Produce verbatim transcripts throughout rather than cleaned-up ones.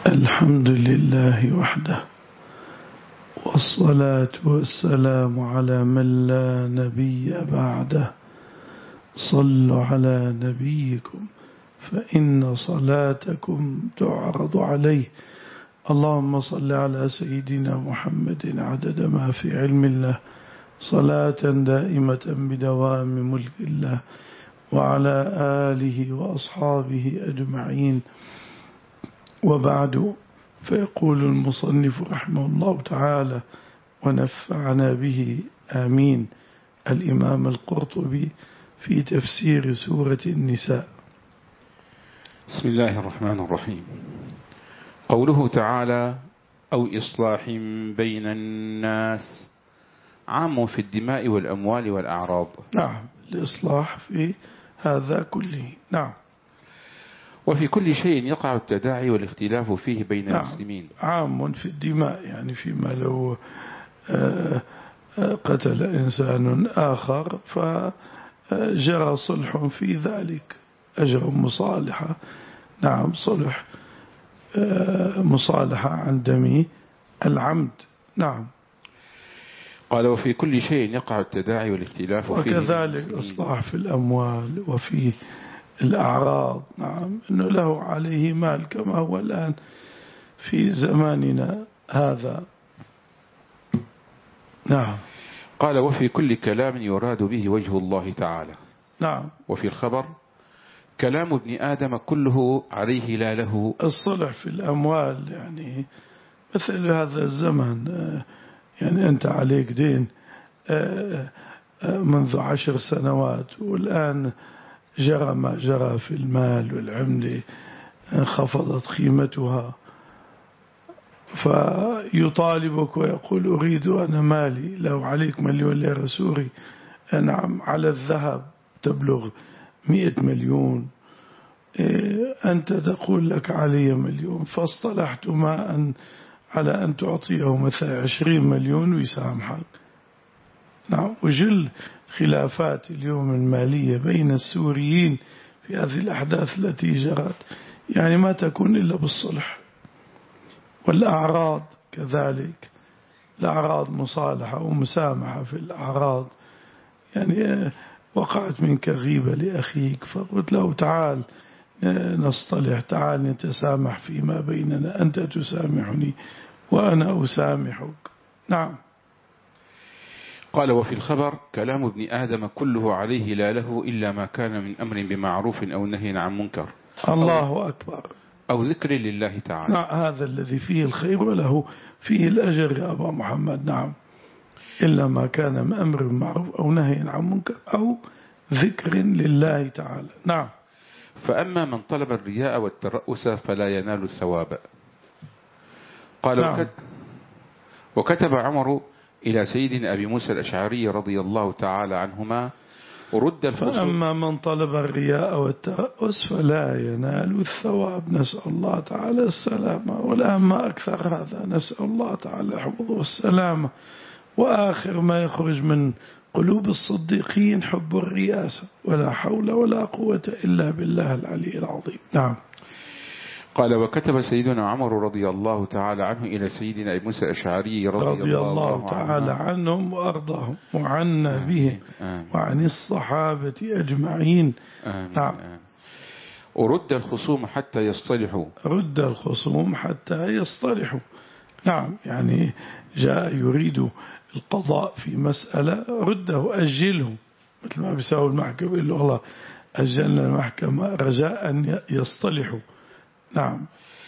الحمد لله وحده، والصلاة والسلام على من لا نبي بعده. صلوا على نبيكم فإن صلاتكم تعرض عليه. اللهم صل على سيدنا محمد عدد ما في علم الله، صلاة دائمة بدوام ملك الله، وعلى آله وأصحابه أجمعين. وبعد، فيقول المصنف رحمه الله تعالى ونفعنا به آمين، الإمام القرطبي في تفسير سورة النساء. بسم الله الرحمن الرحيم. قوله تعالى أو إصلاح بين الناس عام في الدماء والأموال والأعراض. نعم، الإصلاح في هذا كله. نعم. وفي كل شيء يقع التداعي والاختلاف فيه بين نعم. المسلمين. عام في الدماء، يعني فيما لو قتل إنسان آخر فجرى صلح في ذلك، أجر مصالحة. نعم، صلح مصالحة عن دم العمد. نعم. قال وفي كل شيء يقع التداعي والاختلاف فيه، وكذلك إصلاح في الأموال وفي الأعراض. نعم، إنه له عليه مال كما هو الآن في زماننا هذا. نعم. قال وفي كل كلام يراد به وجه الله تعالى. نعم. وفي الخبر كلام ابن آدم كله عليه لا له. الصلح في الأموال، يعني مثل هذا الزمن، يعني أنت عليك دين منذ عشر سنوات، والآن جرى ما جرى في المال والعملة، انخفضت قيمتها، فيطالبك ويقول أريد أنا مالي، لو عليك مليون ليرة سوري. نعم، على الذهب تبلغ مئة مليون، أنت تقول لك علي مليون، فاصطلحت ما أن على أن تعطيه مثلا عشرين مليون ويسامحك. نعم. وجل خلافات اليوم المالية بين السوريين في هذه الأحداث التي جرت يعني ما تكون إلا بالصلح. والأعراض كذلك، الأعراض مصالحة ومسامحة في الأعراض. يعني وقعت منك غيبة لأخيك فقلت له تعال نصطلح، تعال نتسامح فيما بيننا، أنت تسامحني وأنا أسامحك. نعم. قال وفي الخبر كلام ابن آدم كله عليه لا له إلا ما كان من أمر بمعروف أو نهي عن منكر. الله أكبر. أو ذكر لله تعالى. نعم، هذا الذي فيه الخير وله فيه الأجر يا أبا محمد. نعم. إلا ما كان من أمر بمعروف أو نهي عن منكر أو ذكر لله تعالى. نعم. فأما من طلب الرياء والترأس فلا ينال الثواب. قال نعم. وكت وكتب عمر إلى سيدنا أبي موسى الأشعري رضي الله تعالى عنهما ورد الخصوم. فأما من طلب الرياء والترأس فلا ينال الثواب، نسأل الله تعالى السلامة. والآن ما أكثر هذا، نسأل الله تعالى الحفظ والسلامة. وآخر ما يخرج من قلوب الصديقين حب الرياسة، ولا حول ولا قوة إلا بالله العلي العظيم. نعم. قال وكتب سيدنا عمر رضي الله تعالى عنه إلى سيدنا أبي موسى الأشعري رضي, رضي الله, الله تعالى عنهم وأرضاهم وعنا بهم وعن الصحابة أجمعين. آمين. نعم. آمين. ورد الخصوم حتى يصطلحوا. رد الخصوم حتى يصطلحوا. نعم، يعني جاء يريد القضاء في مسألة، رده أجله، مثل ما بيساوي المحكمة، يقول له والله أجلنا المحكمة رجاء أن يصطلحوا. نعم.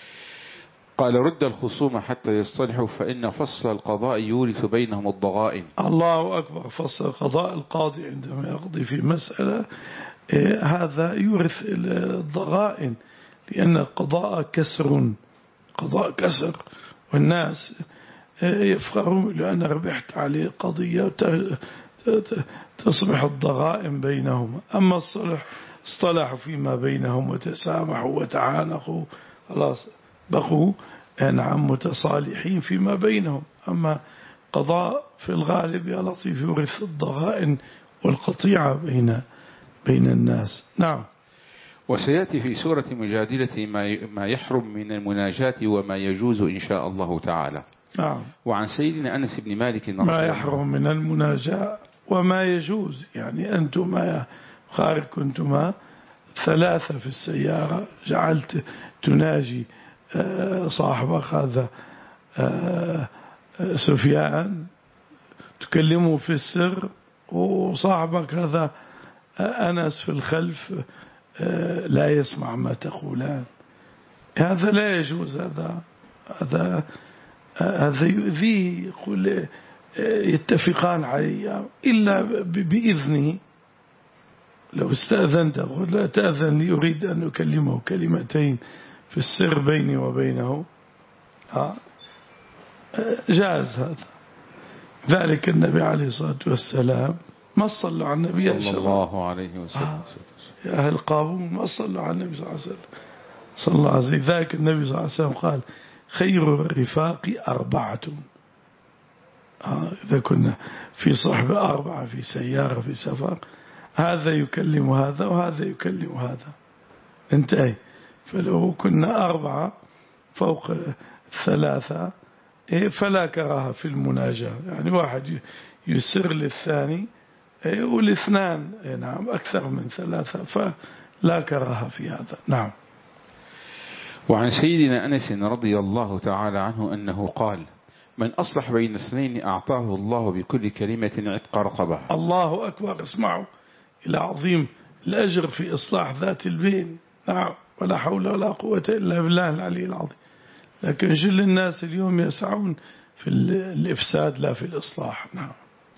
قال رد الخصوم حتى يصطلحوا فإن فصل القضاء يورث بينهم الضغائن. الله أكبر. فصل قضاء القاضي عندما يقضي في مسألة إيه هذا يورث الضغائن، لأن القضاء كسر، قضاء كسر، والناس يفخرون لأن ربحت عليه قضية تصبح الضغائن بينهما. أما الصلح اصطلحوا فيما بينهم وتسامحوا وتعانقوا، خلاص بقوا نعم متصالحين فيما بينهم. أما قضاء في الغالب يا لطيف يورث الضغائن والقطيعة بين بين الناس. نعم. وسيأتي في سورة مجادلة ما يحرم من المناجاة وما يجوز إن شاء الله تعالى. نعم. وعن سيدنا أنس بن مالك ما يحرم من المناجاة وما يجوز، يعني أنتما خارج كنتما ثلاثة في السيارة، جعلت تناجي صاحبك هذا سفيان تكلمه في السر، وصاحبك هذا أنس في الخلف لا يسمع ما تقولان، هذا لا يجوز. هذا هذا هذا يؤذيه. يقول يتفقان عليه إلا بإذنه. لو استأذنت قل لا تأذن لي أريد أن أكلمه كلمتين في السر بيني وبينه، جاز هذا. ذلك النبي عليه الصلاة والسلام ما صلوا على النبي صلى الله عليه وسلم. يا أهل قابون ما صلوا على النبي صلى الله عليه وسلم. صلى الله عليه وسلم. ذلك النبي صلى الله عليه وسلم قال خير الرفاق أربعة. آه إذا كنا في صحبة أربعة في سيارة في سفر، هذا يكلم هذا وهذا يكلم هذا، انتهي. فلو كنا أربعة فوق ثلاثة فلا كراهة في المناجاة، يعني واحد يسر للثاني والاثنان نعم أكثر من ثلاثة فلا كراهة في هذا. نعم. وعن سيدنا أنس رضي الله تعالى عنه أنه قال من أصلح بين اثنين أعطاه الله بكل كلمة عتق رقبة. الله أكبر. اسمعوا إلى عظيم الأجر في إصلاح ذات البين. نعم. ولا حول ولا قوة إلا بالله العلي العظيم. لكن جل الناس اليوم يسعون في الإفساد لا في الإصلاح. نعم.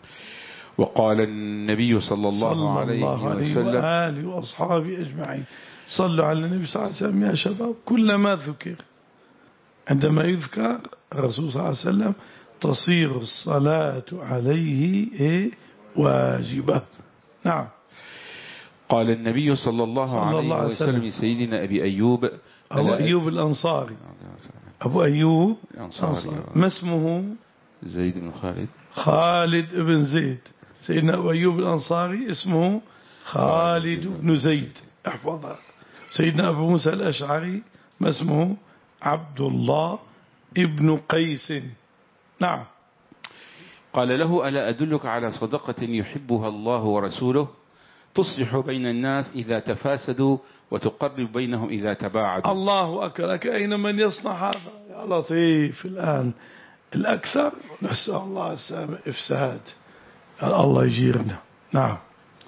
وقال النبي صلى الله, صلى الله عليه, عليه وسلم وآله وأصحابه أجمعين صلوا على النبي صلى الله عليه وسلم يا شباب. كلما ذكر عندما يذكر الرسول صلى الله عليه وسلم تصير الصلاة عليه واجبة. نعم. قال النبي صلى الله, صلى عليه, الله عليه وسلم لسيدنا أبي أيوب أبو أيوب الأنصاري أبو أيوب الأنصاري ما اسمه؟ زيد بن خالد خالد بن زيد. سيدنا أبو أيوب الأنصاري اسمه خالد بن زيد، احفظها. سيدنا أبو موسى الأشعري ما اسمه؟ عبد الله ابن قيس. نعم. قال له ألا أدلك على صدقة يحبها الله ورسوله تصلح بين الناس إذا تفاسدوا وتقرب بينهم إذا تباعدوا. الله أكبر. أين من يصنع هذا يا لطيف؟ الآن الأكثر نسأل الله السلامة إفساد. الله يجيرنا. نعم.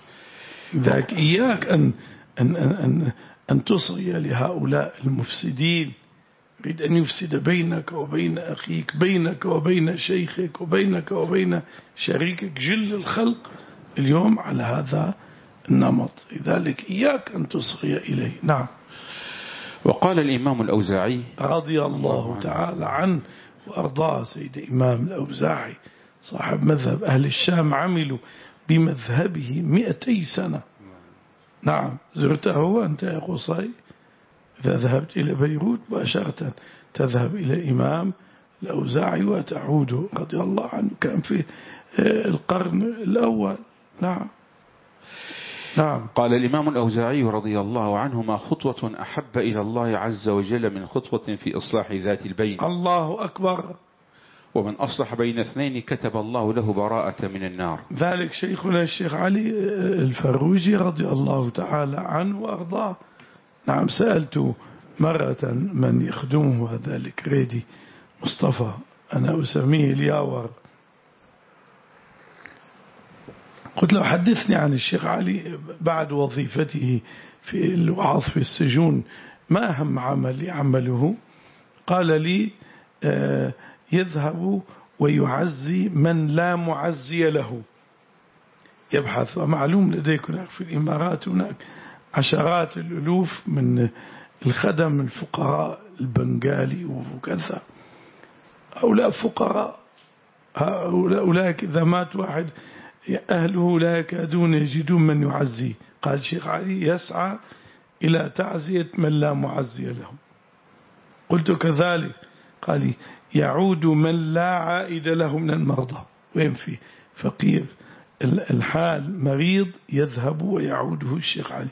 ذاك إياك أن, أن, أن, أن, أن تصغي لهؤلاء المفسدين. يريد أن يفسد بينك وبين أخيك، بينك وبين شيخك، وبينك وبين شريكك. جل الخلق اليوم على هذا النمط، لذلك إياك أن تصغي إليه. نعم. وقال الإمام الأوزاعي رضي الله تعالى عنه وأرضاه، سيد إمام الأوزاعي صاحب مذهب أهل الشام عملوا بمذهبه مئتي سنة. نعم. زرته أنت يا قصي؟ إذا ذهبت إلى بيروت باشرة تذهب إلى الإمام الأوزاعي وتعود رضي الله عنه، كان في القرن الأول. نعم. نعم. قال الإمام الأوزاعي رضي الله عنه ما خطوة أحب إلى الله عز وجل من خطوة في إصلاح ذات البين. الله أكبر. ومن أصلح بين اثنين كتب الله له براءة من النار. ذلك شيخنا الشيخ علي الفروجي رضي الله تعالى عنه وأرضاه. نعم. سألت مرة من يخدمه هذا الكريدي مصطفى، أنا أسميه الياور، قلت له حدثني عن الشيخ علي بعد وظيفته في الوعظ في السجون، ما أهم عمل يعمله؟ قال لي يذهب ويعزي من لا معزي له. يبحث. ومعلوم لديكم في الإمارات هناك عشرات الألوف من الخدم الفقراء البنغالي وكذا، هؤلاء فقراء، هؤلاء إذا مات واحد أهله لا يكادون يجدون من يعزي. قال الشيخ علي يسعى إلى تعزية من لا معزي له. قلت كذلك. قال يعود من لا عائد له من المرضى. وين في فقير الحال مريض يذهب ويعوده الشيخ علي.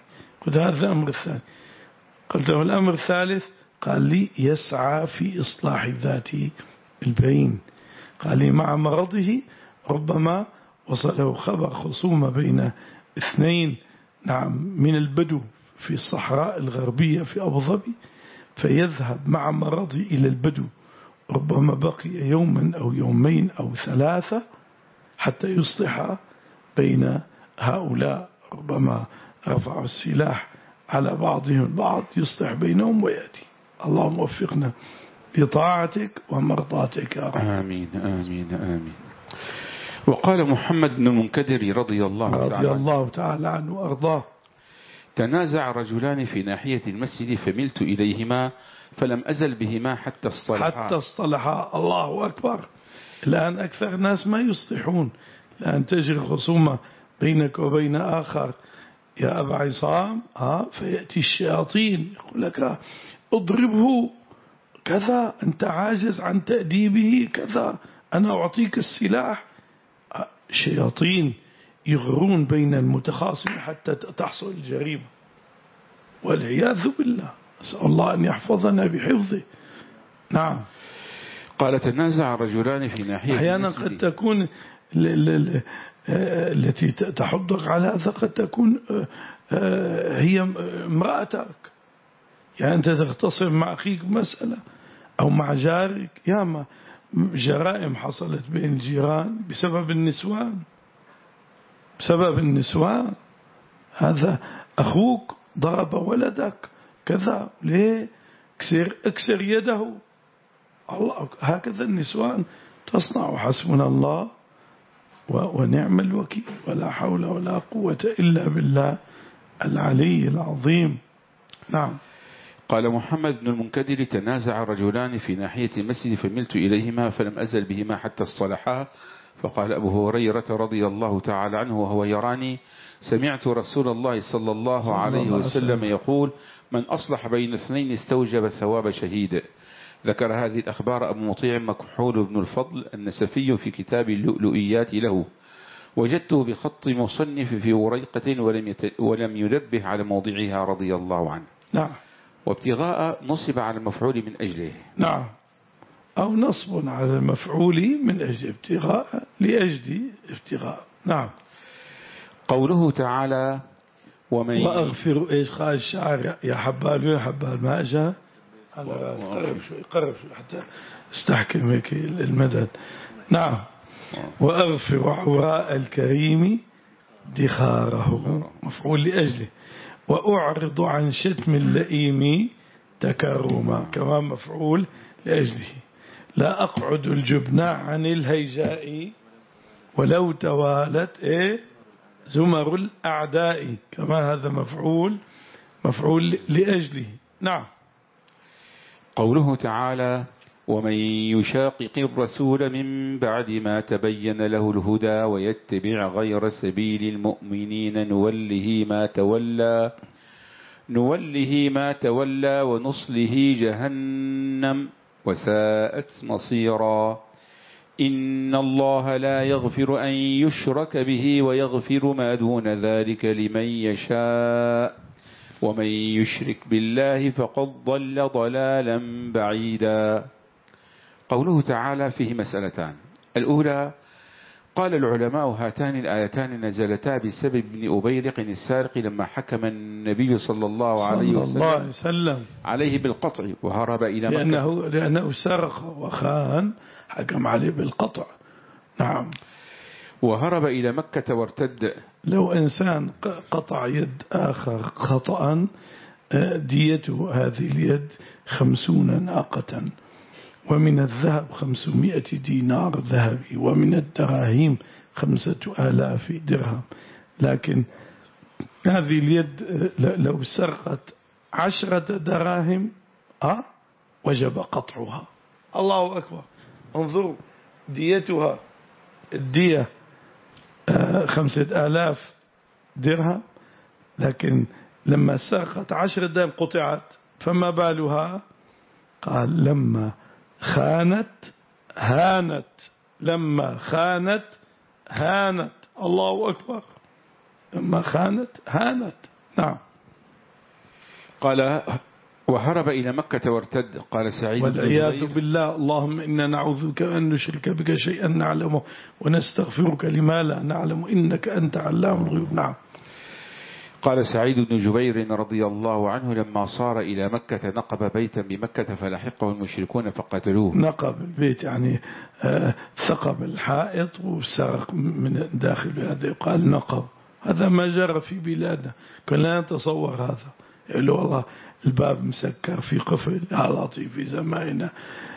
قلت هذا الأمر الثاني. قلت له الأمر الثالث، قال لي يسعى في إصلاح ذات البين. قال لي مع مرضه ربما وصله خبر خصومة بين اثنين نعم من البدو في الصحراء الغربية في أبو ظبي، فيذهب مع مرضه إلى البدو، ربما بقي يوما أو يومين أو ثلاثة حتى يصلح بين هؤلاء، ربما رفعوا السلاح على بعضهم البعض، يصلح بينهم ويأتي. اللهم وفقنا لطاعتك ومرضاتك يا رب. آمين آمين آمين. وقال محمد بن المنكدر رضي الله رضي تعالى الله تعالى عنه وأرضاه: تنازع رجلان في ناحية المسجد فملت إليهما فلم أزل بهما حتى اصطلحا. حتى اصطلحا. الله أكبر. الآن أكثر الناس ما يصلحون، الآن تجري خصومة بينك وبين آخر يا أبا عصام ها، فيأتي الشياطين يقول لك اضربه كذا، أنت عاجز عن تأديبه كذا، أنا أعطيك السلاح. الشياطين يغرون بين المتخاصم حتى تحصل الجريمة، والعياذ بالله. أسأل الله أن يحفظنا بحفظه. نعم. قال تنازع رجلان في ناحية أحيانا قد تكون التي تحضك على هذا قد تكون هي امرأتك، يعني أنت تختصر مع أخيك مسألة أو مع جارك. ياما جرائم حصلت بين الجيران بسبب النسوان، بسبب النسوان. هذا أخوك ضرب ولدك كذا، ليه؟ اكسر, اكسر يده. الله، هكذا النسوان تصنع. حسبنا الله ونعم الوكيل، ولا حول ولا قوة إلا بالله العلي العظيم. نعم. قال محمد بن المنكدر تنازع رجلان في ناحية المسجد فملت إليهما فلم أزل بهما حتى اصطلحا. فقال أبو هريرة رضي الله تعالى عنه وهو يراني: سمعت رسول الله صلى الله عليه وسلم يقول: من أصلح بين اثنين استوجب ثواب شهيد. ذكر هذه الأخبار أبو مطيع مكحول بن الفضل النسفي في كتاب اللؤلؤيات له، وجدته بخط مصنف في وريقة ولم, يت... ولم ينبه على موضعها رضي الله عنه. نعم. وابتغاء نصب على المفعول من أجله. نعم. أو نصب على المفعول من أجل ابتغاء، لأجل ابتغاء. نعم. قوله تعالى: ومن وأغفر. إيش قال الشاعر؟ يا حبال يا حبال ما أجا. قرب شوي قرب شوي حتى استحكم هيك المدد. نعم. وأغفر عراء الكريم دخاره، مفعول لأجله. وأعرض عن شتم اللئيم تكرما، كمان مفعول لأجله. لا أقعد الجبناء عن الهيجاء ولو توالت إيه زمر الأعداء، كما هذا مفعول مفعول لأجله. نعم. قوله تعالى: ومن يشاقق الرسول من بعد ما تبين له الهدى ويتبع غير سبيل المؤمنين نوله ما تولى نوله ما تولى ونصله جهنم وساءت مصيرا. إن الله لا يغفر أن يشرك به ويغفر ما دون ذلك لمن يشاء ومن يشرك بالله فقد ضل ضلالا بعيدا. قوله تعالى فيه مسألتان. الأولى: قال العلماء هاتان الآيتان نزلتا بسبب ابن أبيرق السارق لما حكم النبي صلى الله عليه وسلم, وسلم عليه بالقطع وهرب إلى مكة، لأنه, لأنه سرق وخان، حكم عليه بالقطع. نعم. وهرب إلى مكة وارتد. لو إنسان قطع يد آخر خطأ ديته هذه اليد خمسون ناقة، ومن الذهب خمسمائة دينار ذهبي، ومن الدراهم خمسة آلاف درهم. لكن هذه اليد لو سرقت عشرة دراهم أه وجب قطعها. الله أكبر. انظروا ديتها، الدية خمسة آلاف درهم، لكن لما سرقت عشر دراهم قطعت. فما بالها؟ قال لما خانت هانت، لما خانت هانت. الله أكبر. لما خانت هانت. نعم. قال وهرب إلى مكة وارتد. قال سعيد والعياذ بالله. اللهم إنا نعوذ بك أن نشرك بك شيئا نعلمه ونستغفرك لما لا نعلم إنك أنت علام الغيوب. نعم. قال سعيد بن جبير رضي الله عنه لما صار إلى مكة نقب بيتا بمكة فلحقه المشركون فقتلوه. نقب البيت يعني آه ثقب الحائط وسرق من داخل هذا يقال نقب. هذا ما جرى في بلادنا، كنا نتصور هذا. يعني والله الباب مسكر في قفل يا لطيف. في زماننا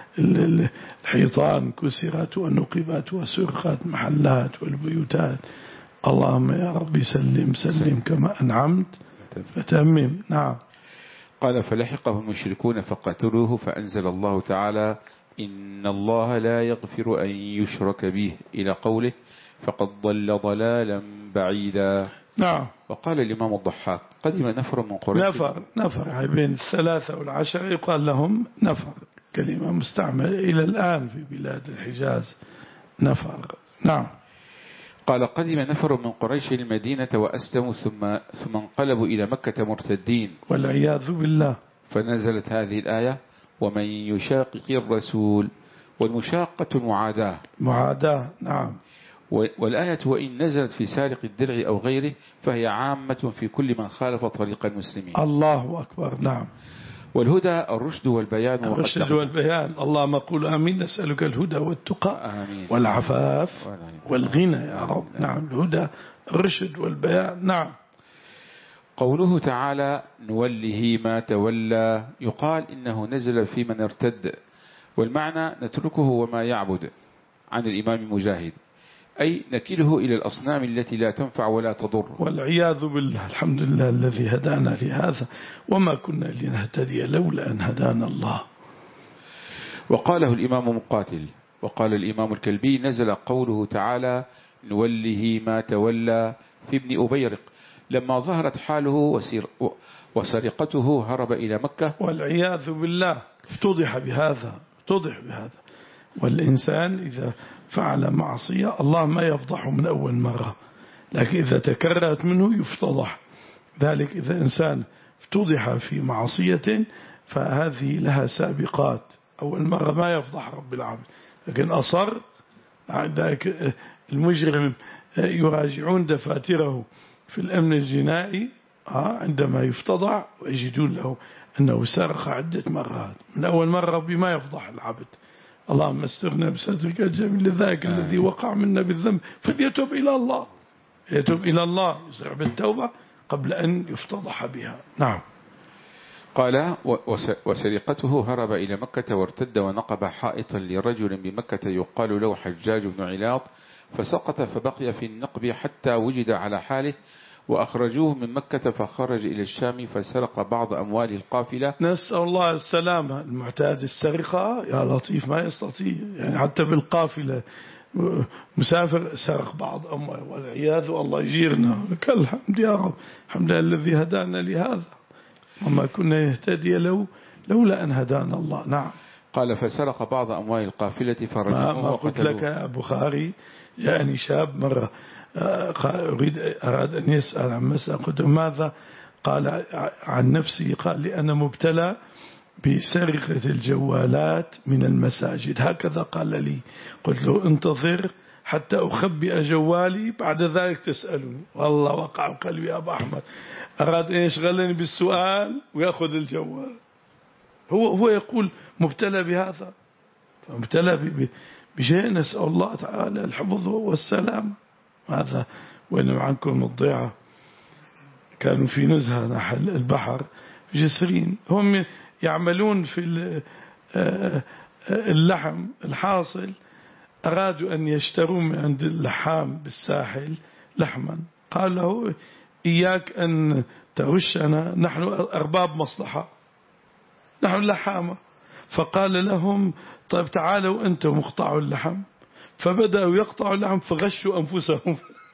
الحيطان كسرت ونقبت وسرقت محلات والبيوتات. اللهم يا ربي سلم سلم كما أنعمت فتمم. نعم. قال فلحقه المشركون فقتلوه فأنزل الله تعالى إن الله لا يغفر أن يشرك به إلى قوله فقد ضل ضلالا بعيدا. نعم. وقال الإمام الضحاك قدم نفر من قريش. نفر نفر بين الثلاثة والعشرة يقال لهم نفر، كلمة مستعملة إلى الآن في بلاد الحجاز نفر. نعم. قال قدم نفر من قريش المدينة وأسلموا ثم ثم انقلبوا إلى مكة مرتدين والعياذ بالله. فنزلت هذه الآية ومن يشاقق الرسول. والمشاقة المعاداة. معاداة. نعم. والآية وإن نزلت في سارق الدرع أو غيره فهي عامة في كل من خالف طريق المسلمين. الله أكبر. نعم. والهدى الرشد والبيان. الرشد والبيان. اللهم قل آمين. نسألك الهدى والتقى آمين. والعفاف والغنى يا رب. نعم. الهدى الرشد والبيان. نعم. قوله تعالى نوله ما تولى يقال إنه نزل في من ارتد، والمعنى نتركه وما يعبد، عن الإمام مجاهد، أي نكله إلى الأصنام التي لا تنفع ولا تضر. والعياذ بالله. الحمد لله الذي هدانا لهذا وما كنا لنهتدي لولا أن هدانا الله. وقاله الإمام مقاتل. وقال الإمام الكلبي نزل قوله تعالى نوله ما تولى في ابن أبيرق لما ظهرت حاله وسرقته هرب إلى مكة. والعياذ بالله. افتضح بهذا. افتضح بهذا. والإنسان إذا فعل معصية الله ما يفضحه من أول مرة، لكن إذا تكررت منه يفتضح. ذلك إذا إنسان افتضح في معصية فهذه لها سابقات. أول مرة ما يفضح رب العالمين، لكن أصر ذلك المجرم يراجعون دفاتره في الأمن الجنائي عندما يفتضح ويجدون له أنه سرق عدة مرات. من أول مرة ربي ما يفضح العبد. اللهم استرنا بسترك الجميل لذاك آه. الذي وقع منا بالذنب فليتوب إلى الله. يتوب إلى الله يسرع بالتوبة قبل أن يفتضح بها. نعم. قال وسرقته هرب إلى مكة وارتد ونقب حائطا لرجل بمكة يقال له حجاج بن علاط فسقط فبقي في النقب حتى وجد على حاله وأخرجوه من مكة فخرج إلى الشام فسرق بعض أموال القافلة. نسأل الله السلامة. المعتاد السرقة يا لطيف ما يستطيع، يعني حتى بالقافلة مسافر سرق بعض أموال والعياذ. الله يجيرنا. لك الحمد يا رب. الحمد لله الذي هدانا لهذا وما كنا نهتدي لو لولا أن هدانا الله. نعم. قال فسرق بعض أموال القافلة فرجعوه ما قلت لك يا بخاري يعني شاب مرة أريد أراد أن يسأل عن مسألة قلت ماذا قال عن نفسه قال لي أنا مبتلى بسرقة الجوالات من المساجد هكذا قال لي. قلت له انتظر حتى أخبئ جوالي بعد ذلك تسألني. والله وقع قلبي يا أبو أحمد. أراد أن يشغلني بالسؤال ويأخذ الجوال. هو هو يقول مبتلى بهذا، فمبتلى بشيء نسأل الله تعالى الحفظ والسلام. هذا وإن عنكم الضيعة كانوا في نزهة نحو البحر جسرين، هم يعملون في اللحم الحاصل. أرادوا أن يشتروا من عند اللحام بالساحل لحما. قال له إياك أن تغشنا نحن أرباب مصلحة نحن اللحامة. فقال لهم طيب تعالوا أنتم اقطعوا اللحم. فبدأوا يقطعوا اللحم فغشوا أنفسهم.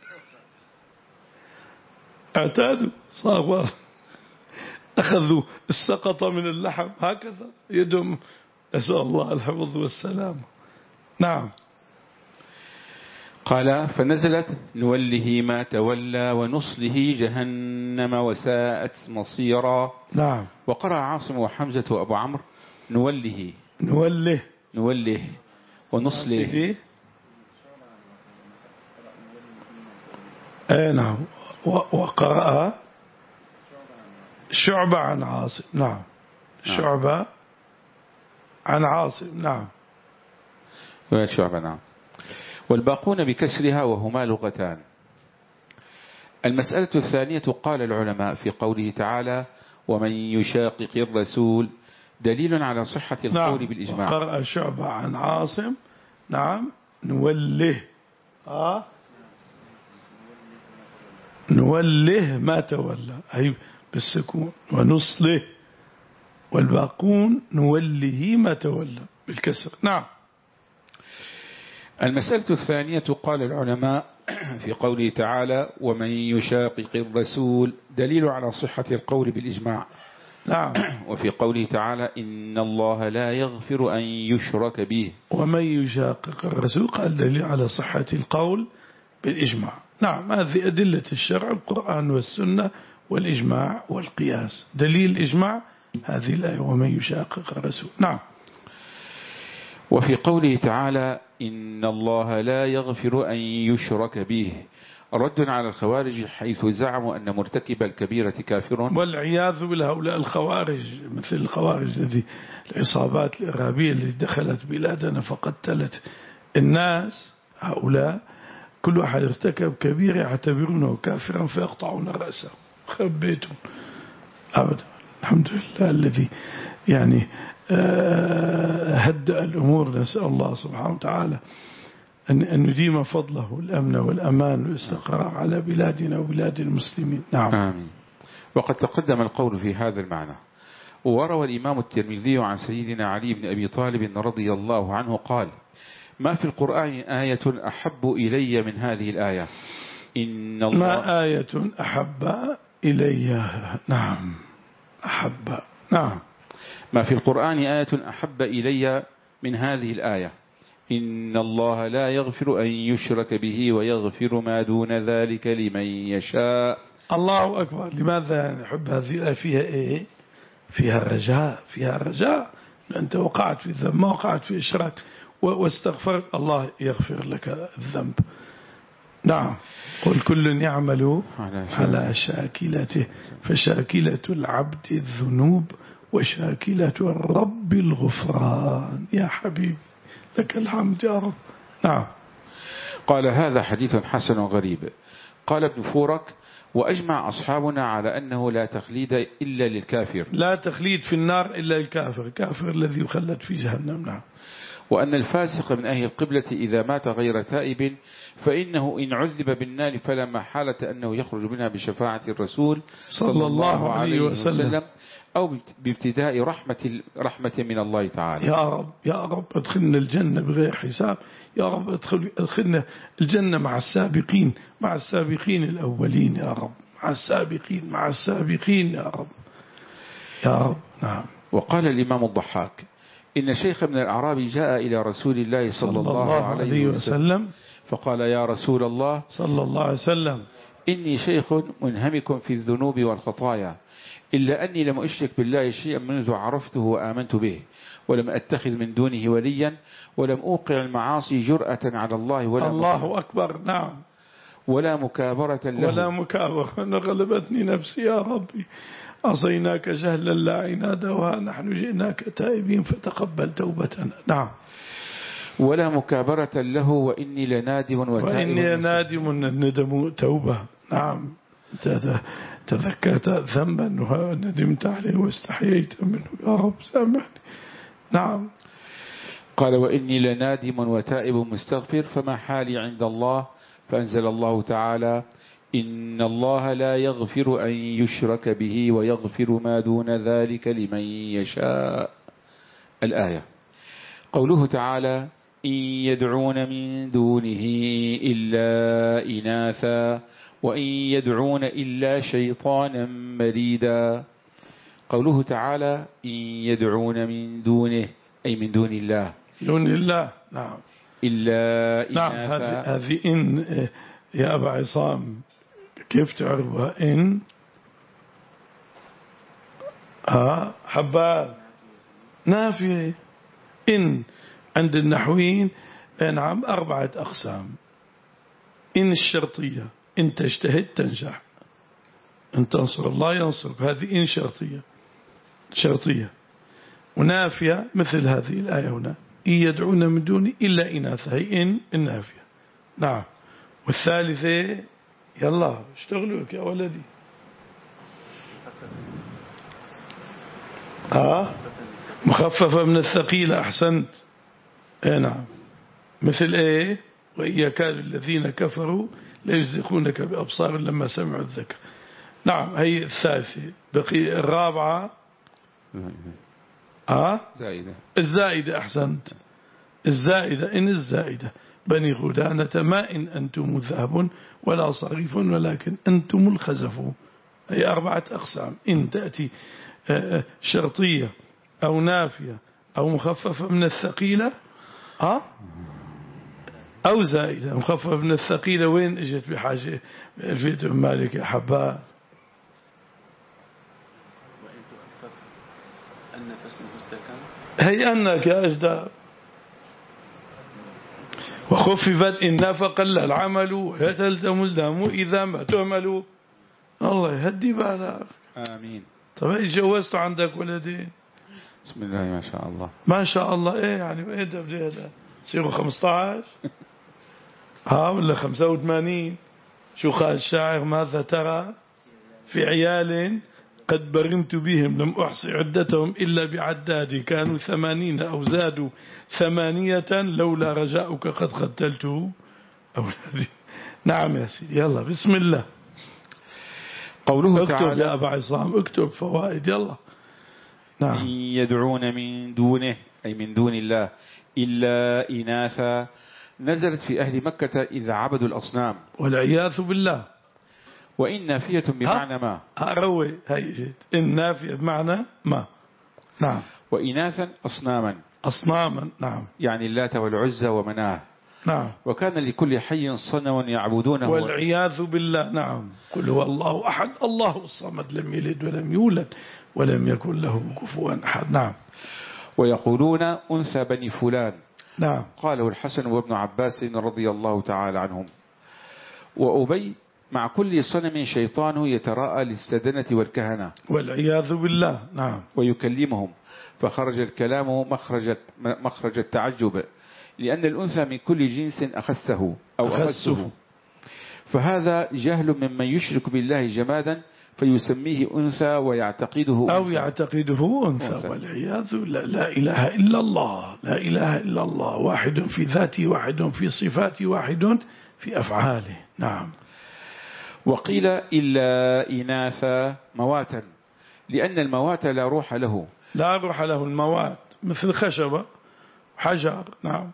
اعتادوا صاروا أخذوا السقط من اللحم هكذا يدهم. أسأل الله الحفظ والسلام. نعم. قال فنزلت نوله ما تولى ونصله جهنم وساءت مصيرا. نعم. وقرأ عاصم وحمزة وأبو عمرو نوله نوله نوله ونصله. اي نعم. وقرأ شعبة عن عاصم. نعم. شعبة عن عاصم. نعم. شعبة. نعم. والباقون بكسرها وهما لغتان. المسألة الثانية قال العلماء في قوله تعالى ومن يشاقق الرسول دليل على صحة القول. نعم. بالإجماع. قرأ شعبة عن عاصم. نعم. نوله آه نوله ما تولى أي بالسكون ونصله. والباقون نوله ما تولى بالكسر. نعم. المسألة الثانية قال العلماء في قوله تعالى ومن يشاقق الرسول دليل على صحة القول بالإجماع. نعم. وفي قوله تعالى إن الله لا يغفر أن يشرك به. ومن يشاقق الرسول قال دليل على صحة القول بالإجماع. نعم. هذه أدلة الشرع القرآن والسنة والإجماع والقياس. دليل الإجماع هذه الآية ومن يشاقق الرسول. نعم. وفي قوله تعالى إن الله لا يغفر أن يشرك به رد على الخوارج حيث زعموا أن مرتكب الكبيرة كافر. والعياذ بالله. هؤلاء الخوارج مثل الخوارج الذي العصابات الإرهابية التي دخلت بلادنا فقتلت الناس. هؤلاء كل واحد ارتكب كبير يعتبرونه كافرا فيقطعون رأسه خبيتهم أبدا. الحمد لله الذي يعني هدأ الأمور. نسأل الله سبحانه وتعالى أن نديم فضله الأمن والأمان والاستقرار على بلادنا وبلاد المسلمين. نعم. آمين. وقد تقدم القول في هذا المعنى. وروى الإمام الترمذي عن سيدنا علي بن أبي طالب رضي الله عنه قال ما في القرآن آية أحب إلي من هذه الآية إن الله. ما آية أحب إلي. نعم. أحب. نعم. ما في القرآن آية أحب إلي من هذه الآية إن الله لا يغفر أن يشرك به ويغفر ما دون ذلك لمن يشاء. الله أكبر. لماذا نحب هذه الآية؟ فيها إيه؟ فيها رجاء. فيها رجاء. أنت وقعت في الذنب ما وقعت في إشراك واستغفرت الله يغفر لك الذنب. نعم. قل كل يعمل على شاكلته فشاكلة العبد الذنوب وشاكلة الرب الغفران. يا حبيبي لك الحمد يا رب. نعم. قال هذا حديث حسن غريب. قال ابن فورك وأجمع أصحابنا على أنه لا تخليد إلا للكافر. لا تخليد في النار إلا للكافر. الكافر الذي يخلد في جهنم. نعم. وأن الفاسق من أهل القبلة إذا مات غير تائب فإنه إن عذب بالنار فلا محالة أنه يخرج منها بشفاعة الرسول صلى الله عليه وسلم أو بابتداء رحمة رحمة من الله تعالى. يا رب يا رب ادخلنا الجنة بغير حساب. يا رب ادخل ادخلنا الجنة مع السابقين مع السابقين الأولين يا رب. مع السابقين مع السابقين يا رب يا رب. نعم. وقال الإمام الضحاك إن شيخ من الأعراب جاء إلى رسول الله صلى, صلى الله, الله عليه وسلم فقال يا رسول الله صلى الله عليه وسلم إني شيخ منهمك في الذنوب والخطايا إلا أني لم أشرك بالله شيئا منذ عرفته وآمنت به ولم أتخذ من دونه وليا ولم أوقع المعاصي جرأة على الله ولا الله أكبر. نعم. ولا مكابرة له ولا مكابرة. أنا غلبتني نفسي يا ربي. عصيناك جهلا لا عنادا ونحن جئناك تائبين فتقبل توبتنا. نعم. ولا مكابرة له وإني لنادم وتائب. وإني لنادم الندم توبة. نعم. تذكرت ذنبا وندمت عليه واستحييت منه يا رب سامحني. نعم. قال وإني لنادم وتائب مستغفر فما حالي عند الله فأنزل الله تعالى إن الله لا يغفر أن يشرك به ويغفر ما دون ذلك لمن يشاء. الآية. قوله تعالى إن يدعون من دونه إلا إناثا وإن يدعون إلا شيطانا مريدا. قوله تعالى إن يدعون من دونه أي من دون الله. دون الله. نعم. إلا نعم. إناثا. هذه هذه إن يا أبا عصام كيف تعرفها؟ إن ها حباب نافية. إن عند النحويين نعم أربعة أقسام. إن الشرطية، إن تجتهد تنجح، إن تنصر الله ينصرك، هذه إن شرطية شرطية. ونافية مثل هذه الآية هنا، إن يدعون من دوني إلا إناثا، هي إن النافية. نعم. والثالثة يلا اشتغلوا يا ولدي. آه مخففة من الثقيلة. أحسنت. اي نعم. مثل ايه؟ وإن يكاد الذين كفروا ليزلقونك بأبصار لما سمعوا الذكر. نعم. هي الثالثة. بقي الرابعة آه زائدة. الزائدة. أحسنت. الزائدة إن الزائدة بني غدانة ما إن أنتم ذهب ولا صريف ولكن أنتم الخزف. أي أربعة أقسام. إن تأتي شرطية أو نافية أو مخففة من الثقيلة أه؟ أو زائدة. مخففة من الثقيلة وين اجت بحاجة ألفية بن مالك يا حبان؟ وإن تخفف النفس المستكان هي أنك يا أجداد. وخففت إن فقل العمل ويتلتم الدم إذا ما تهملوا. الله يهدي بالك. آمين. طب جوزت عندك ولدين؟ بسم الله ما شاء الله. ما شاء الله. ايه يعني ايه ده بدي هذا يصيروا خمسة عشر ها ولا خمسة وثمانين؟ شو قال الشاعر؟ ماذا ترى في عيال قد برمت بهم لم أحصي عدتهم إلا بعدادي كانوا ثمانين أو زادوا ثمانية لولا رجاؤك قد قتلته أولادي. نعم يا سيدي. يلا بسم الله. قوله اكتب تعالى يا أبا عصام اكتب فوائد. يلا. نعم. إن يدعون من دونه أي من دون الله إلا إناثا نزلت في أهل مكة إذا عبدوا الأصنام والعياذ بالله. وإن نافية بمعنى ما. روي هي جيت. إن نافية بمعنى ما. نعم. وإناثا أصناما أصناما. نعم. يعني اللات والعزى ومناه. نعم. وكان لكل حي صنم يعبدونه. والعياذ بالله. نعم. قل هو الله أحد الله الصمد لم يلد ولم يولد ولم يكن له كفوا أحد. نعم. ويقولون أنثى بني فلان. نعم. قاله الحسن وابن عباس رضي الله تعالى عنهم. وأبي مع كل صنم شيطان يتراءى للسدنة والكهنة. والعياذ بالله. نعم. ويكلمهم فخرج الكلام مخرج مخرج التعجب لأن الأنثى من كل جنس أخسه أو أخسه. فهذا جهل ممن يشرك بالله جمادا فيسميه أنثى ويعتقده أو أنثى. يعتقده أنثى, أنثى. والعياذ لا, لا إله إلا الله. لا إله إلا الله. واحد في ذاته واحد في صفاته واحد في أفعاله. نعم. وقيل إلا إناثا مواتا لأن الموات لا روح له. لا روح له الموات مثل خشبة حجر. نعم.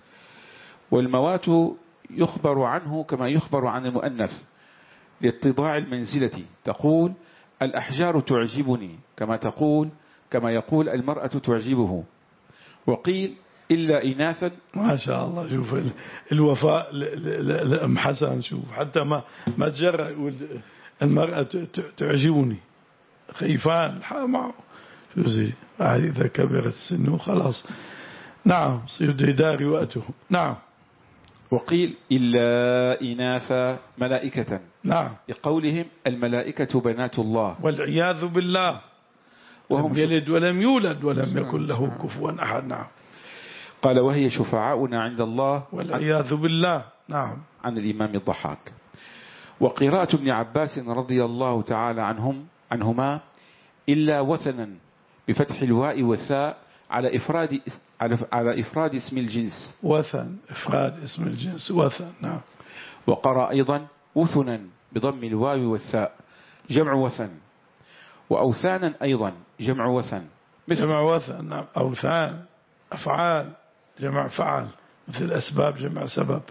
والموات يخبر عنه كما يخبر عن المؤنث لاتضاع المنزلة. تقول الأحجار تعجبني كما تقول كما يقول المرأة تعجبه. وقيل إلا إناثا. ما شاء الله. شوف الوفاء لأم حسن. شوف حتى ما ما تجرأ يقول المرأة تعجبني خيفان معه. شو زي إذا كبرت السن وخلاص. نعم. صير يداري وقته. نعم. وقيل إلا إناثا ملائكة. نعم. لقولهم الملائكة بنات الله. والعياذ بالله. وهم يلد ولم يولد ولم يكن له كفوا أحد. نعم. قال وهي شفعاؤنا عند الله. والعياذ بالله. نعم. عن الإمام الضحاك. وقراءة ابن عباس رضي الله تعالى عنهم عنهما إلا وثنا بفتح الواء والثاء على إفراد على إفراد اسم الجنس. وثن إفراد اسم الجنس وثن. نعم. وقرأ أيضا وثنا بضم الواو والثاء جمع وثن. وأوثانا أيضا جمع وثن. جمع وثن. نعم. أوثان أفعال جمع فعل مثل أسباب جمع سبب.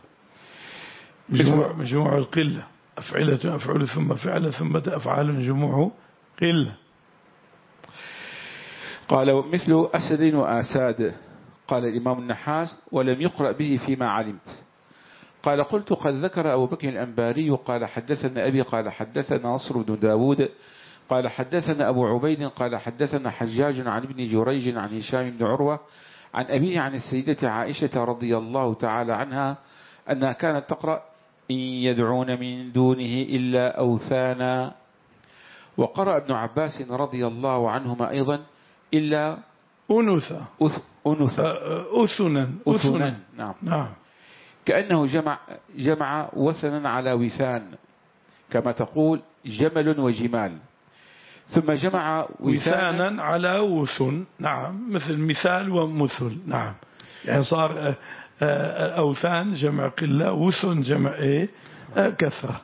مجموع, مجموع القلة أفعلة أفعل ثم فعل ثم أفعال جموع قلة. قال مثل أسد وآساد. قال الإمام النحاس: ولم يقرأ به فيما علمت. قال: قلت: قد ذكر أبو بكر الأنباري قال حدثنا أبي قال حدثنا نصر بن داود قال حدثنا أبو عبيد قال حدثنا حجاج عن ابن جريج عن هشام بن عروة عن أبيه عن السيدة عائشة رضي الله تعالى عنها أنها كانت تقرأ: إن يدعون من دونه إلا أوثانا. وقرأ ابن عباس رضي الله عنهما أيضا: إلا أنثى أنثى أثنا أثنا. نعم. نعم. كأنه جمع جمع وثنا على وثان، كما تقول جمل وجمال، ثم جمع وثانا, وثانا على وثن. نعم، مثل مثال ومثل. نعم، يعني صار أوثان جمع قلة، وثن جمع إيه كثرة،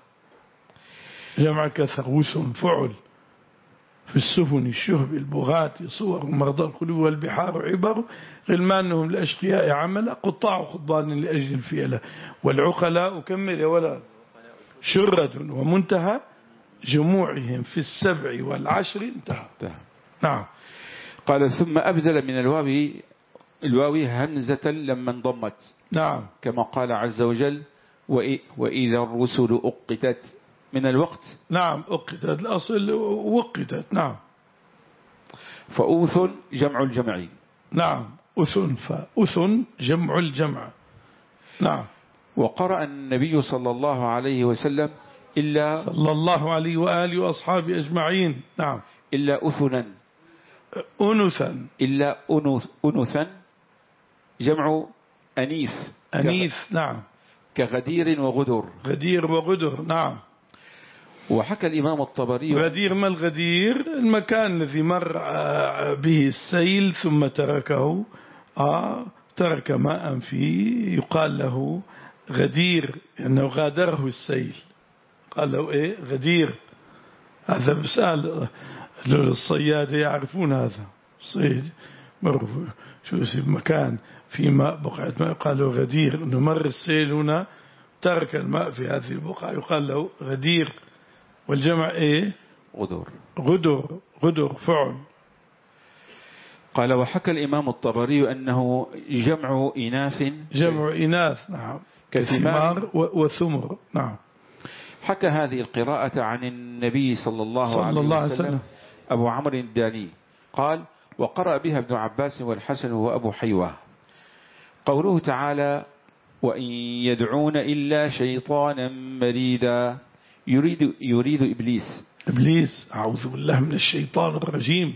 جمع كثرة. وثن فعل في السفن الشهب البغاة صور مرضى القلوب والبحار عبر غلمانهم لأشقياء عمل قطاع خضبان لأجل الفيلة والعقلاء كمل ولا شرد ومنتهى جموعهم في السبع والعشر انتهى. نعم. قال: ثم أبدل من الواو الواو همزة لما انضمت. نعم. كما قال عز وجل: وإذا الرسل أقتت من الوقت. نعم، أقتت الأصل وقتت. نعم. فأوث جمع الجمع. نعم، أثن فأثن جمع الجمع. نعم. وقرأ النبي صلى الله عليه وسلم: إلا صلى الله عليه وآله وأصحابه أجمعين. نعم. إلا أثنا أنثا. إلا أنثا جمع أنيف. أنيف. نعم. كغدير وغدر. غدير وغدر. نعم. وحكى الإمام الطبري: غدير ما الغدير؟ المكان الذي مر به السيل ثم تركه، آه ترك ماء فيه، يقال له غدير، لأنه يعني غادره السيل، قال له إيه غدير. هذا بسأل الصياد يعرفون هذا الصيد، مروا شو اسم مكان في ماء بقعة ماء قالوا غدير، إنه مر السيل هنا ترك الماء في هذه البقعة يقال له غدير. والجمع إيه غدر. غدر غدر فعل. قال: وحكى الإمام الطبري أنه جمع إناث. جمع إناث. نعم. كثمار وثمر. نعم. حكى هذه القراءة عن النبي صلى الله, صلى عليه, الله عليه وسلم وسلم أبو عمرو الداني قال: وقرأ بها ابن عباس والحسن وأبو حيوة. قوله تعالى: وإن يدعون إلا شيطانا مريدا، يريد, يريد إبليس. إبليس أعوذ بالله من الشيطان الرجيم.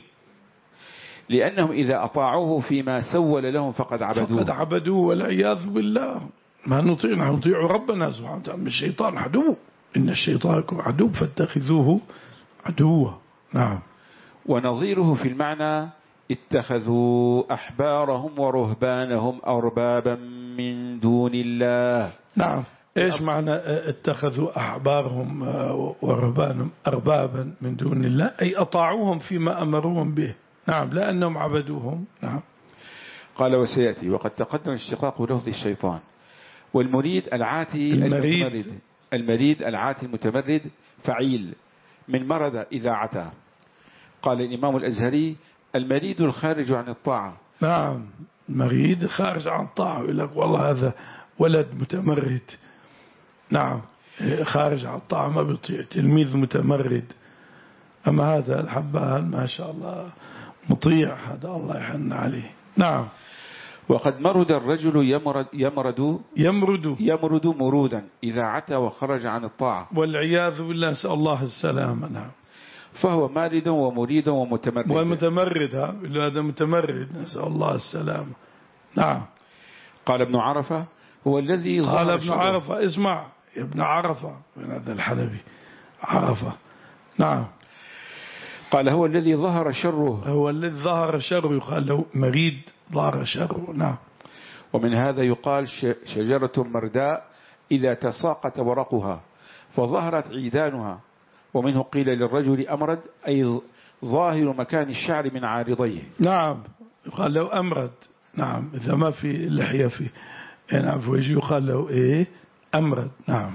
لأنهم إذا أطاعوه فيما سول لهم فقد عبدوه فقد عبدوه والعياذ بالله. ما نطيع نطيع ربنا سبحانه وتعالى. الشيطان عدو، إن الشيطان لكم عدو فاتخذوه عدوا. نعم. ونظيره في المعنى: اتخذوا أحبارهم ورهبانهم أربابا من دون الله. نعم. إيش معنى اتخذوا أحبارهم ورهبانهم أربابا من دون الله؟ أي أطاعوهم فيما أمروهم به. نعم، لأنهم عبدوهم. نعم. قال: وسيأتي. وقد تقدم اشتقاق لفظ الشيطان. والمريد العاتي المريد. المتمرد. المريد العاتي المتمرد فعيل من مرد إذا عتى. قال الإمام الأزهري: المريد الخارج عن الطاعة. نعم، المريد خارج عن الطاعة، يقول لك والله هذا ولد متمرد. نعم، خارج عن الطاعة ما بيطيع، تلميذ متمرد. أما هذا الحبان ما شاء الله مطيع، هذا الله يحن عليه. نعم. وقد مرد الرجل يمرد يمرد يمرد يمرد مرودا إذا عتى وخرج عن الطاعة، والعياذ بالله، نسأل الله السلامة. نعم. فهو مارد ومريد ومتمرد. ومتمرد، هذا متمرد، نسأل الله السلامة. نعم. قال ابن عرفة: هو الذي قال ابن عرفة، اسمع يا ابن عرفة، من هذا الحلبي عرفة. نعم. قال: هو الذي ظهر شره. هو الذي ظهر شره، يقال له مريد ظهر شره. نعم. ومن هذا يقال شجرة مرداء إذا تساقط ورقها فظهرت عيدانها. ومنه قيل للرجل أمرد أي ظاهر مكان الشعر من عارضيه. نعم، يقال له أمرد. نعم، إذا ما في لحية فيه نعم في وجهه يقال له إيه أمرد. نعم.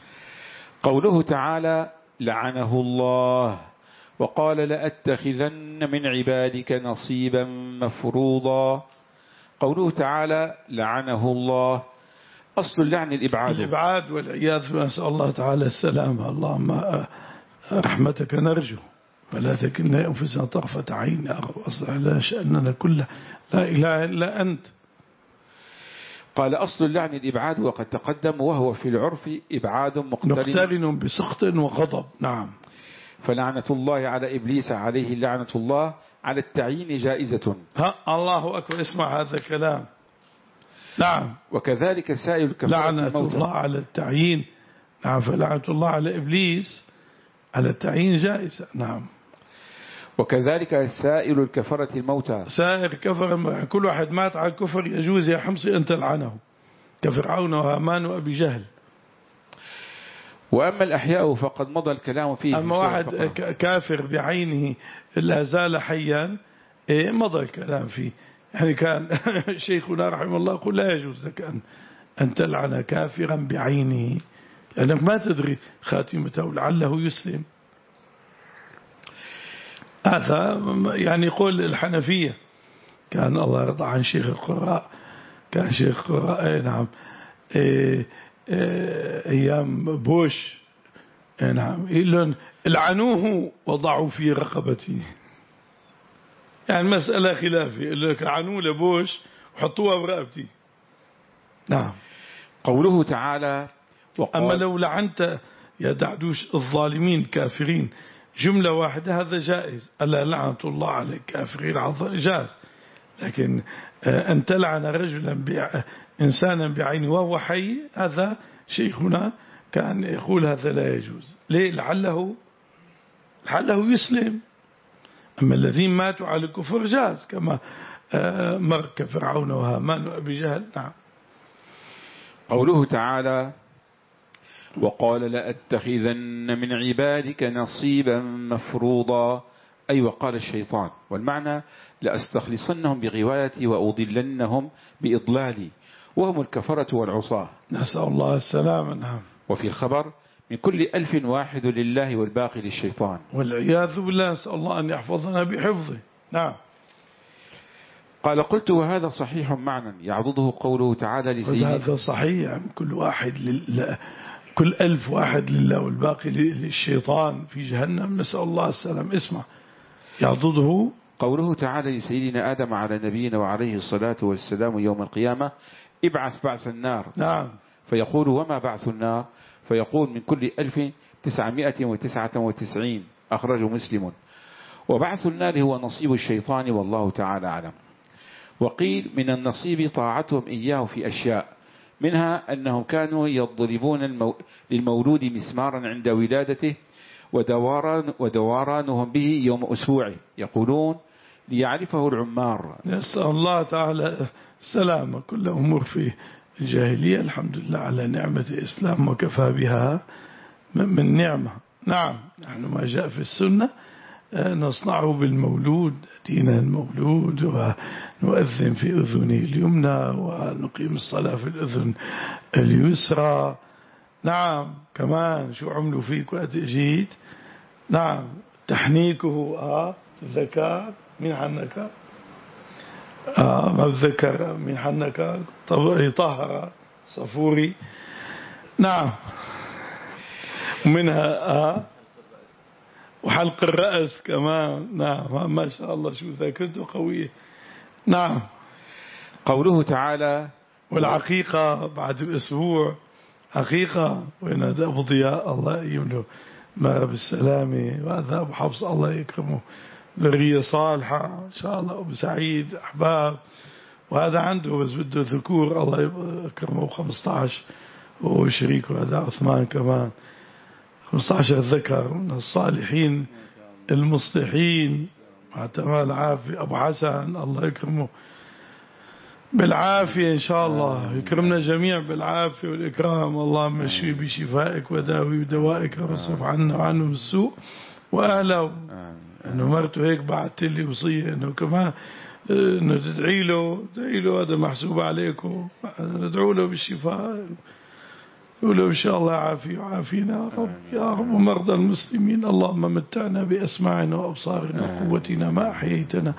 قوله تعالى: لعنه الله وقال: لأتخذن من عبادك نصيبا مفروضا. قوله تعالى لعنه الله، أصل اللعن الإبعاد الإبعاد والعياذ، نسأل الله تعالى السلامة. اللهم رحمتك نرجو فلا تكلنا أنفسنا طرفة عين أصلح لنا شأننا كله لا إله إلا أنت. قال أصل اللعن الإبعاد وقد تقدم، وهو في العرف إبعاد مقترن, مقترن بسخط وغضب. نعم. فلعنة الله على إبليس عليه لعنة الله على التعيين جائزة. ها الله أكبر، اسمع هذا الكلام. نعم. وكذلك سائر الكفارة لعنة الله على التعيين. نعم. فلعنة الله على إبليس على التعيين جائزة. نعم. وكذلك سائر الكفرة الموتى، سائر كفر، كل واحد مات على الكفر يجوز يا حمصي أن تلعنه، كفرعون وهامان وأبي جهل. وأما الأحياء فقد مضى الكلام فيه. أما واحد كافر بعينه لا زال حيا مضى الكلام فيه. يعني كان شيخنا رحمه الله يقول لا يجوز لك أن, أن تلعن كافرا بعينه، لأنك ما تدري خاتمته لعله يسلم. هذا يعني يقول الحنفية. كان الله يرضى عن شيخ القراء، كان شيخ القراء نعم إيه إيه أيام بوش نعم يقولون العنوه وضعوا في رقبتي. يعني مسألة خلافية، يقول لك العنوه لبوش وحطوها برقبتي. نعم. قوله تعالى أما لو لعنت يا دعدوش الظالمين كافرين جملة واحدة هذا جائز، ألا لعنة الله على الكافرين جائز. لكن أن تلعن رجلا إنسانا بعينه وهو حي، هذا شيخنا كان يقول هذا لا يجوز. ليه؟ لعله لعله يسلم. أما الذين ماتوا على الكفر جاز، كما مر كفرعون وهامان وأبي جهل. نعم. قوله تعالى وقال لأتخذن من عبادك نصيبا مفروضا، أي وقال الشيطان، والمعنى لأستخلصنهم بغوايتي وأضلنهم بإضلالي، وهم الكفرة والعصاة. نسأل الله السلامة. نعم. وفي الخبر من كل ألف واحد لله والباقي للشيطان، والعياذ بالله، نسأل الله أن يحفظنا بحفظه. نعم. قال قلت وهذا صحيح معنى يعضده قوله تعالى لسيدنا. هذا صحيح، يعني كل واحد لله، كل ألف واحد لله والباقي للشيطان في جهنم، نسأل الله السلام. اسمع يعضده قوله تعالى لسيدنا آدم على نبينا وعليه الصلاة والسلام يوم القيامة ابعث بعث النار. نعم. فيقول وما بعث النار؟ فيقول من كل ألف تسعمائة وتسعة وتسعين، أخرجه مسلم. وبعث النار هو نصيب الشيطان والله تعالى أعلم. وقيل من النصيب طاعتهم إياه في أشياء، منها أنهم كانوا يضربون المو... للمولود مسمارا عند ولادته ودوران ودورانهم به يوم أسبوعه، يقولون ليعرفه العمار. نسأل الله تعالى السلامة. كل أمور في الجاهلية الحمد لله على نعمة الإسلام وكفى بها من نعمة. نعم. نحن ما جاء في السنة نصنعه بالمولود، أتينا المولود ونؤذن في أذنه اليمنى ونقيم الصلاة في الأذن اليسرى. نعم. كمان شو عملوا فيك وقت جيت؟ نعم. تحنيكه آه الذكر من حنك آه ما الذكر من حنك يطهر صفوري. نعم. ومنها آه وحلق الرأس كمان. نعم. ما شاء الله شو ذاكرته قوية. نعم. قوله تعالى والعقيقة بعد أسبوع حقيقة، وين هذا أبو ضياء الله يمله ما بالسلامة، وهذا أبو حفص الله يكرمه ذرية صالحة إن شاء الله، أبو سعيد أحباب، وهذا عنده بس بده ذكور الله يكرمه خمسة عشر، وشريكه هذا عثمان كمان خمسة عشر ذكر من الصالحين المصلحين مع تمام العافية. أبو حسن الله يكرمه بالعافية إن شاء الله، يكرمنا جميع بالعافية والإكرام. اللهم اشفي بشفائك وداوي بدوائك واصرف عنا وعنه السوء وأهله. إنه مرته هيك بعثت لي وصية إنه كمان إنه تدعي له تدعي له هذا محسوب عليكم، ندعو له بالشفاء، ندعو له إن شاء الله عافية وعافينا يا رب يا رب. ومرضى المسلمين اللهم متعنا بأسماعنا وأبصارنا وقوتنا ما أحييتنا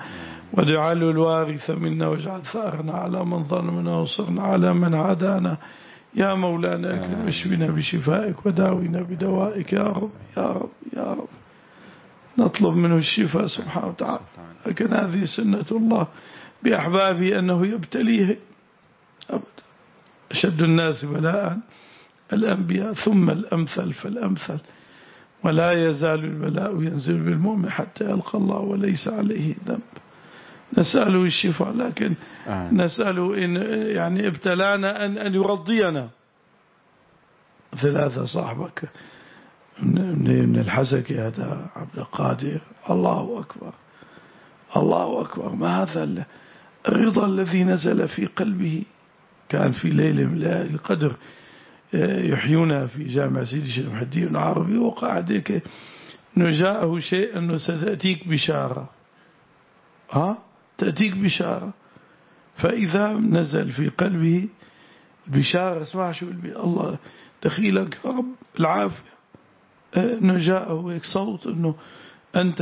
واجعله الوارث منا واجعل ثأرنا على من ظلمنا وانصرنا على من عادانا يا مولانا أكرم اشفنا بشفائك وداوينا بدوائك يا رب يا رب يا رب نطلب منه الشفاء سبحانه وتعالى. لكن هذه سنة الله بأحبابه أنه يبتليه أبدا. أشد الناس بلاء الأنبياء ثم الأمثل فالأمثل ولا يزال البلاء ينزل بالمؤمن حتى يلقى الله وليس عليه ذنب. نسأله الشفاء لكن آه. نسأله إن يعني ابتلانا أن أن يرضينا. ثلاثة صاحبك من الحسك هذا عبد القادر الله أكبر الله أكبر. ما هذا الرضا الذي نزل في قلبه؟ كان في ليلة من ليالي القدر يحيونها في جامع سيدي الشيخ محي الدين العربي وقعد هيك انه جاءه شيء انه ستأتيك بشارة ها تأتيك بشارة. فإذا نزل في قلبه بشارة اسمع شو الله دخيلك يا رب العافية. انه جاءه هيك صوت انه انت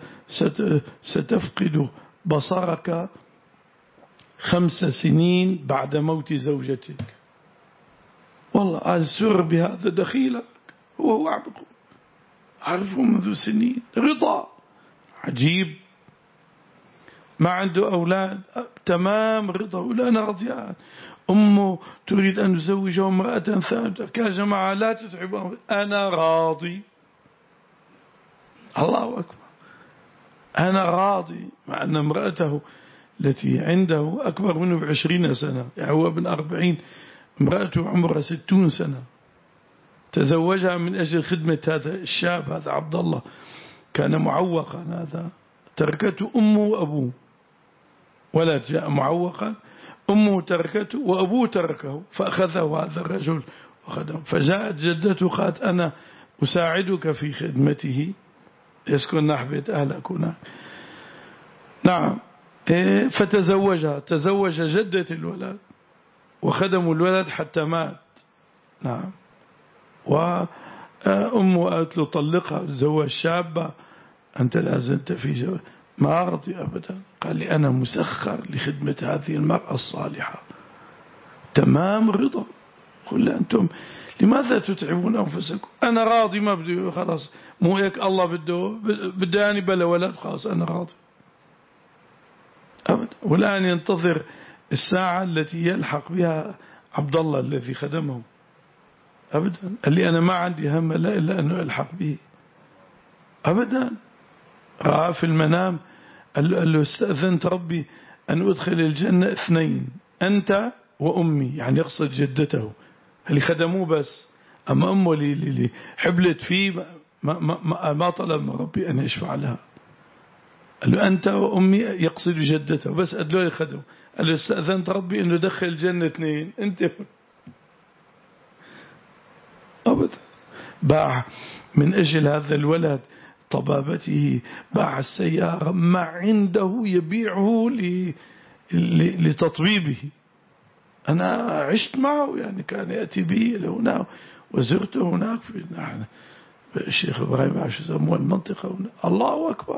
ستفقد بصرك خمس سنين بعد موت زوجتك. والله السر بهذا دخيلك وهو عبقه عرفه منذ سنين. رضا عجيب ما عنده أولاد تمام رضا ولا أنا رضيان. أمه تريد أن تزوجه امرأة ثالثة يا جماعة لا تتعبوا أنا راضي. الله أكبر أنا راضي. مع أن امرأته التي عنده أكبر منه بعشرين سنة يعني هو ابن أربعين امرأته عمرها ستون سنة تزوجها من أجل خدمة هذا الشاب هذا عبد الله كان معوقا. هذا تركته أمه وأبوه ولد جاء معوقا أمه تركته وأبوه تركه فأخذه هذا الرجل وخدمه. فجاءت جدته قالت أنا أساعدك في خدمته يسكن نحبة أهلك هناك. نعم فتزوجها تزوج جدة الولد وخدموا الولد حتى مات. نعم وأمه قالت له طلقها تزوج شابة أنت لا زلت في جواب. ما رضي أبدا قال لي أنا مسخر لخدمة هذه المرأة الصالحة. تمام رضا. قل أنتم لماذا تتعبون أنفسكم؟ أنا راضي ما بدي خلاص مو هيك الله بده بداني بلا ولد خلاص أنا راضي أبدا. والآن ينتظر الساعة التي يلحق بها عبد الله الذي خدمه أبدا. قال لي أنا ما عندي هم لا إلا أنه ألحق به أبدا. رأى في المنام قال له استأذنت ربي أن أدخل الجنة اثنين أنت وأمي يعني يقصد جدته اللي خدموه بس. أما أمه اللي حبلت فيه ما, ما, ما طلب من ربي أن يشفع لها. قال له أنت وأمي يقصد جدته بس أدلوا خدموا. قال له استأذنت ربي أنه دخل الجنة اثنين أنت أبدا. باع من أجل هذا الولد طبابته باع السيارة ما عنده يبيعه لتطبيبه. أنا عشت معه يعني كان يأتي بي لهنا وزرته هناك في نحن الشيخ إبراهيم عاش زموه المنطقة هنا. الله أكبر.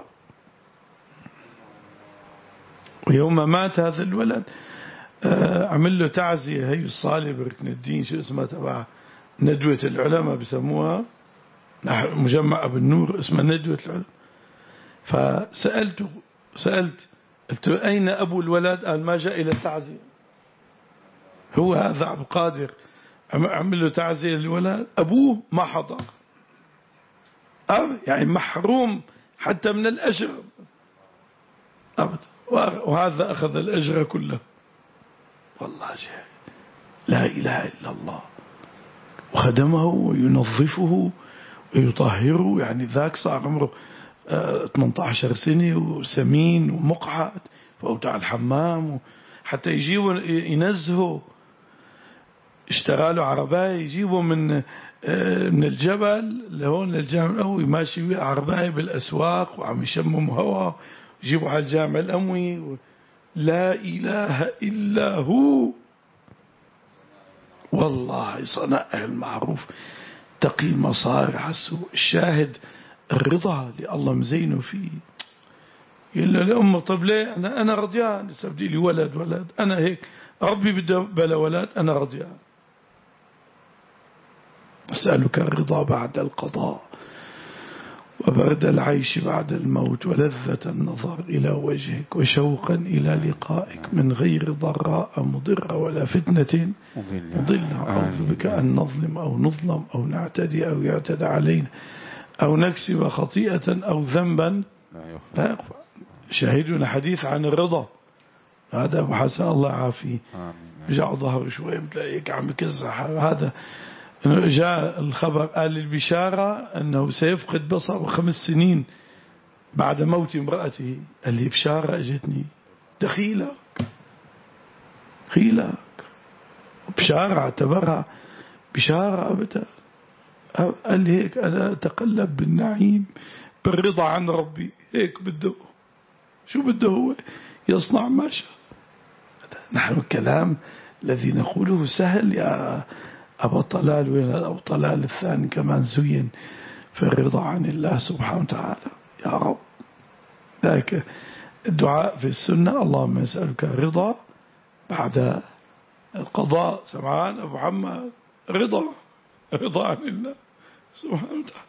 ويوم مات هذا الولد عمل له تعزية هي الصالح بركن الدين شو اسمها تبع ندوة العلماء بسموها مجمع أبو النور اسمها ندوة العلماء. فسألته سألت قلت له أين أبو الولد؟ قال ما جاء إلى التعزية. هو هذا عبد القادر عمل له تعزية للولد أبوه ما حضر يعني محروم حتى من الأجر أبدا. وهذا أخذ الأجر كله. والله شيء لا إله إلا الله. وخدمه وينظفه ويطهره يعني ذاك صار عمره ثمانية عشر سنة وسمين ومقعد فأوتع الحمام حتى يجيبوا ينزهوا. اشترى له عرباية يجيبوا من من الجبل لهون للجامع الأموي ماشي عرباية بالأسواق وعم يشمم هوا يجيبوا على الجامع الأموي. لا إله إلا هو. والله صنائع المعروف تقي المصارع السوء. الشاهد الرضا لله مزينه فيه يقول له لأمه طب ليه؟ أنا أنا رضيان، لسه بدي لي ولد ولد أنا هيك ربي بده بلا ولد أنا رضيان. أسألك الرضا بعد القضاء وبرد العيش بعد الموت ولذة النظر إلى وجهك وشوقا إلى لقائك من غير ضراء مضرة ولا فتنة مضلة. أعوذ بك أن نظلم أو نظلم أو نعتدي أو يعتدى علينا أو نكسب خطيئة أو ذنبا لا يخفى. شاهدنا حديث عن الرضا هذا أبو حسن الله عافيه بجع ظهر شوي بتلاقيك عم يكزح. هذا جاء الخبر قال البشارة أنه سيفقد بصره خمس سنين بعد موت امرأته. قال لي بشارة أجتني دخيلك خيلك بشارة اعتبرها بشارة أبدا. قال لي هيك أنا أتقلب بالنعيم بالرضا عن ربي هيك بده شو بده هو يصنع ما شاء. نحن الكلام الذي نقوله سهل يا أبو طلال ولا أبو طلال الثاني كمان زين في الرضا عن الله سبحانه وتعالى. يا رب ذاك الدعاء في السنة اللهم أسألك الرضا بعد القضاء. سمعان أبو محمد رضا رضا عن الله سبحانه وتعالى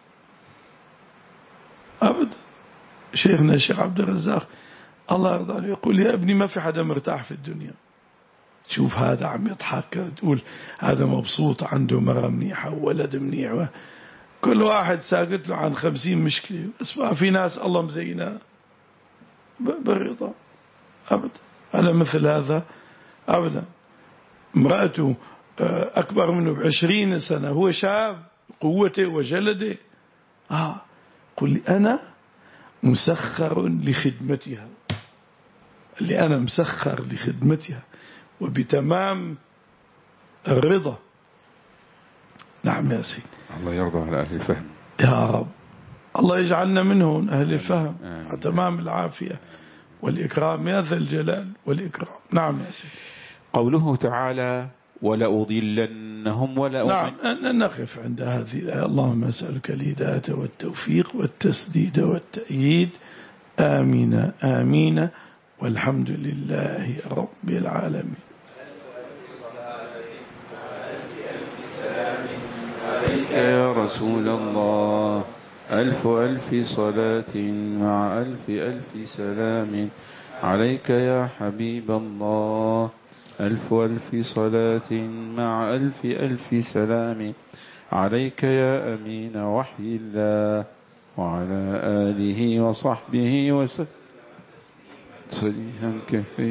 أبدا. شيخنا الشيخ عبد الرزاق الله يرضى عليه يقول يا ابني ما في حدا مرتاح في الدنيا. شوف هذا عم يضحك تقول هذا مبسوط عنده مرة منيحة وولد منيح كل واحد ساقط له عن خمسين مشكلة بس ما في ناس الله مزينها بالرضا أبدا. على مثل هذا أبدا امرأته أكبر منه بعشرين سنة هو شاب قوته وجلده آه قل لي أنا مسخر لخدمتها اللي أنا مسخر لخدمتها وبتمام الرضا. نعم يا سيدي الله يرضى على أهل الفهم يا رب. الله يجعلنا منهم أهل الفهم على تمام العافية والإكرام يا ذا الجلال والإكرام. نعم يا سيدي. قوله تعالى ولأضلنهم ولا نعم نقف عند هذه الآية. اللهم أسألك الهداية والتوفيق والتسديد والتأييد آمين آمين والحمد لله رب العالمين. عليك يا رسول الله ألف ألف صلاة مع ألف ألف سلام عليك يا حبيب الله ألف ألف صلاة مع ألف ألف سلام عليك يا أمين وحي الله وعلى آله وصحبه وسلم صليهم كفي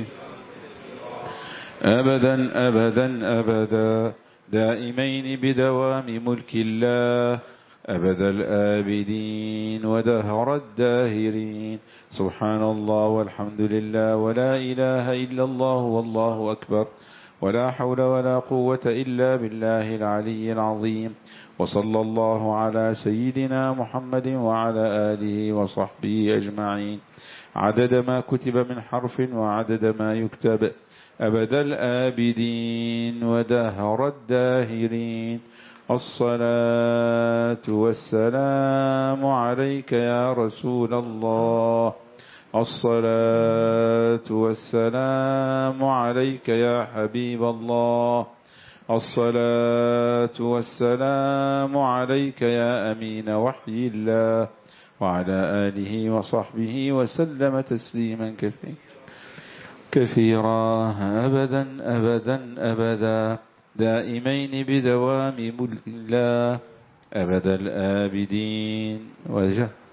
أبدا أبدا أبدا دائمين بدوام ملك الله أبد الآبدين ودهر الداهرين. سبحان الله والحمد لله ولا إله إلا الله والله أكبر ولا حول ولا قوة إلا بالله العلي العظيم. وصلى الله على سيدنا محمد وعلى آله وصحبه أجمعين عدد ما كتب من حرف وعدد ما يكتب أبد الآبدين ودهر الداهرين. الصلاة والسلام عليك يا رسول الله الصلاة والسلام عليك يا حبيب الله الصلاة والسلام عليك يا أمين وحي الله وعلى آله وصحبه وسلم تسليما كثيرا كثيرا أبدا أبدا أبدا دائمين بدوام ملك الله أبد الآبدين وجه